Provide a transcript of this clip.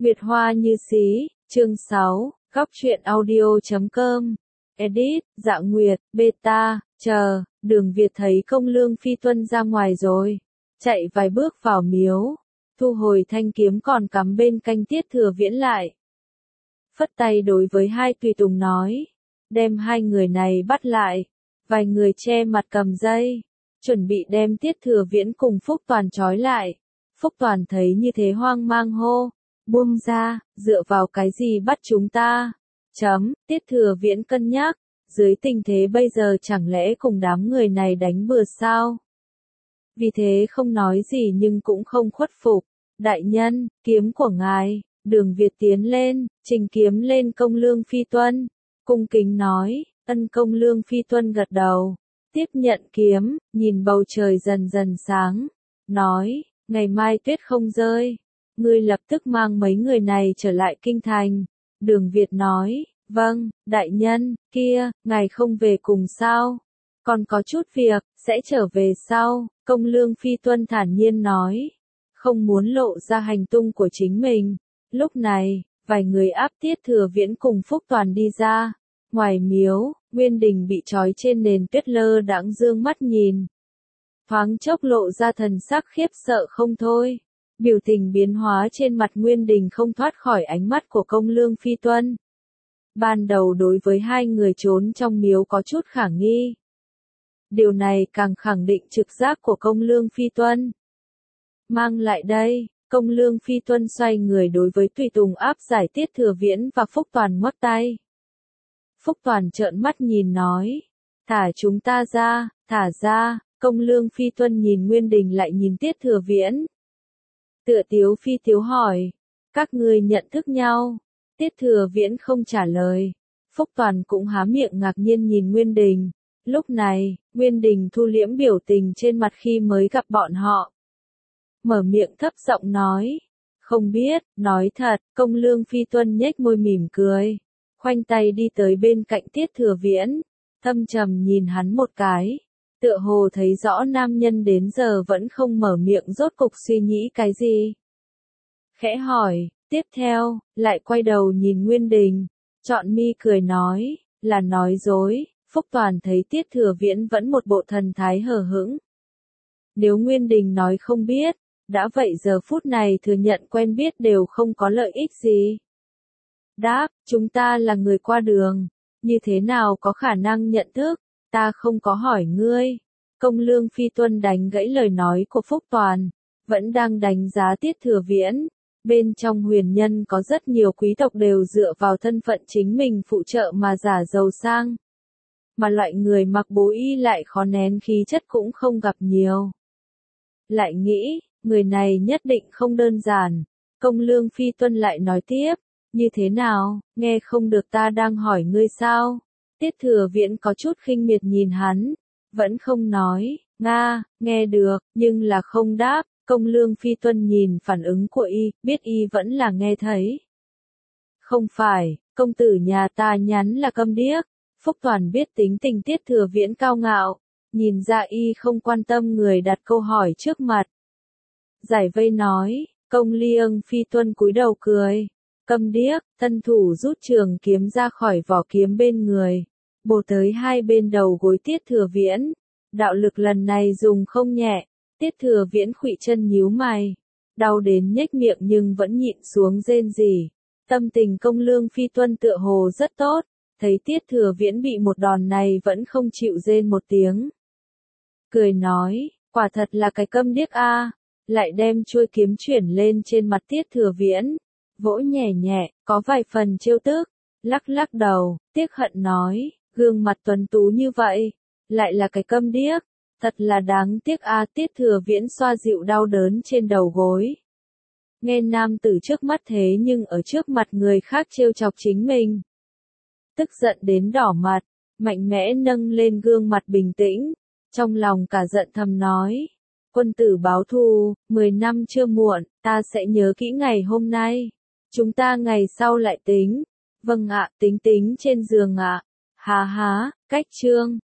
Nguyệt Hoa như xí, chương 6, góc truyện audio.com. Edit, Dạ Nguyệt, Beta, chờ, Đường Việt thấy Công Lương Phi Tuân ra ngoài rồi. Chạy vài bước vào miếu, thu hồi thanh kiếm còn cắm bên canh Tiết Thừa Viễn lại. Phất tay đối với hai tùy tùng nói, đem hai người này bắt lại. Vài người che mặt cầm dây, chuẩn bị đem Tiết Thừa Viễn cùng Phúc Toàn trói lại. Phúc Toàn thấy như thế hoang mang hô, buông ra, dựa vào cái gì bắt chúng ta? Tiết Thừa Viễn cân nhắc, dưới tình thế bây giờ chẳng lẽ cùng đám người này đánh bừa sao? Vì thế không nói gì nhưng cũng không khuất phục. Đại nhân, kiếm của ngài. Đường Việt tiến lên, trình kiếm lên Công Lương Phi Tuân, cung kính nói. Ân. Công Lương Phi Tuân gật đầu, tiếp nhận kiếm, nhìn bầu trời dần dần sáng, nói, ngày mai tuyết không rơi, ngươi lập tức mang mấy người này trở lại kinh thành. Đường Việt nói, vâng, đại nhân. Kia, ngài không về cùng sao? Còn có chút việc, sẽ trở về sau. Công Lương Phi Tuân thản nhiên nói, không muốn lộ ra hành tung của chính mình. Lúc này, vài người áp Tiết Thừa Viễn cùng Phúc Toàn đi ra. Ngoài miếu, Nguyên Đình bị trói trên nền tuyết lơ đãng dương mắt nhìn. Thoáng chốc lộ ra thần sắc khiếp sợ không thôi. Biểu tình biến hóa trên mặt Nguyên Đình không thoát khỏi ánh mắt của Công Lương Phi Tuân. Ban đầu đối với hai người trốn trong miếu có chút khả nghi. Điều này càng khẳng định trực giác của Công Lương Phi Tuân. Mang lại đây. Công Lương Phi Tuân xoay người đối với tùy tùng áp giải Tiết Thừa Viễn và Phúc Toàn ngoắc tay. Phúc Toàn trợn mắt nhìn nói, thả chúng ta ra, thả ra. Công Lương Phi Tuân nhìn Nguyên Đình lại nhìn Tiết Thừa Viễn. Tựa tiếu phi tiếu hỏi, các ngươi nhận thức nhau? Tiết Thừa Viễn không trả lời. Phúc Toàn cũng há miệng ngạc nhiên nhìn Nguyên Đình. Lúc này, Nguyên Đình thu liễm biểu tình trên mặt khi mới gặp bọn họ. Mở miệng thấp giọng nói, không biết. Nói thật. Công Lương Phi Tuân nhếch môi mỉm cười, khoanh tay đi tới bên cạnh Tiết Thừa Viễn, thâm trầm nhìn hắn một cái, tựa hồ thấy rõ nam nhân đến giờ vẫn không mở miệng rốt cục suy nghĩ cái gì. Khẽ hỏi, tiếp theo, lại quay đầu nhìn Nguyên Đình, trọn mi cười nói, là nói dối. Phúc Toàn thấy Tiết Thừa Viễn vẫn một bộ thần thái hờ hững. Nếu Nguyên Đình nói không biết, đã vậy giờ phút này thừa nhận quen biết đều không có lợi ích gì. Đáp, chúng ta là người qua đường, như thế nào có khả năng nhận thức, ta không có hỏi ngươi. Công Lương Phi Tuân đánh gãy lời nói của Phúc Toàn, vẫn đang đánh giá Tiết Thừa Viễn. Bên trong huyền nhân có rất nhiều quý tộc đều dựa vào thân phận chính mình phụ trợ mà giả giàu sang. Mà loại người mặc bố y lại khó nén khí chất cũng không gặp nhiều. Lại nghĩ, người này nhất định không đơn giản. Công Lương Phi Tuân lại nói tiếp, như thế nào, nghe không được ta đang hỏi ngươi sao? Tiết Thừa Viễn có chút khinh miệt nhìn hắn, vẫn không nói, nghe được, nhưng là không đáp. Công Lương Phi Tuân nhìn phản ứng của y, biết y vẫn là nghe thấy. Không phải, công tử nhà ta nhắn là câm điếc. Phúc Toàn biết tính tình Tiết Thừa Viễn cao ngạo, nhìn ra y không quan tâm người đặt câu hỏi trước mặt. Giải vây nói, Công Lương Phi Tuân cúi đầu cười, câm điếc. Thân thủ rút trường kiếm ra khỏi vỏ kiếm bên người, bổ tới hai bên đầu gối Tiết Thừa Viễn. Đạo lực lần này dùng không nhẹ. Tiết Thừa Viễn khuỵu chân nhíu mày, đau đến nhếch miệng nhưng vẫn nhịn xuống rên rỉ. Tâm tình Công Lương Phi Tuân tựa hồ rất tốt, thấy Tiết Thừa Viễn bị một đòn này vẫn không chịu rên một tiếng. Cười nói, quả thật là cái câm điếc a. Lại đem chuôi kiếm chuyển lên trên mặt Tiết Thừa Viễn, vỗ nhẹ nhẹ, có vài phần trêu tức, lắc lắc đầu, tiếc hận nói, gương mặt tuấn tú như vậy, lại là cái câm điếc. Thật là đáng tiếc a. Tiết Thừa Viễn xoa dịu đau đớn trên đầu gối. Nghe nam tử trước mắt thế nhưng ở trước mặt người khác trêu chọc chính mình. Tức giận đến đỏ mặt, mạnh mẽ nâng lên gương mặt bình tĩnh, trong lòng cả giận thầm nói. Quân tử báo thù, 10 năm chưa muộn, ta sẽ nhớ kỹ ngày hôm nay. Chúng ta ngày sau lại tính. Vâng ạ, tính trên giường ạ. Há há, cách chương.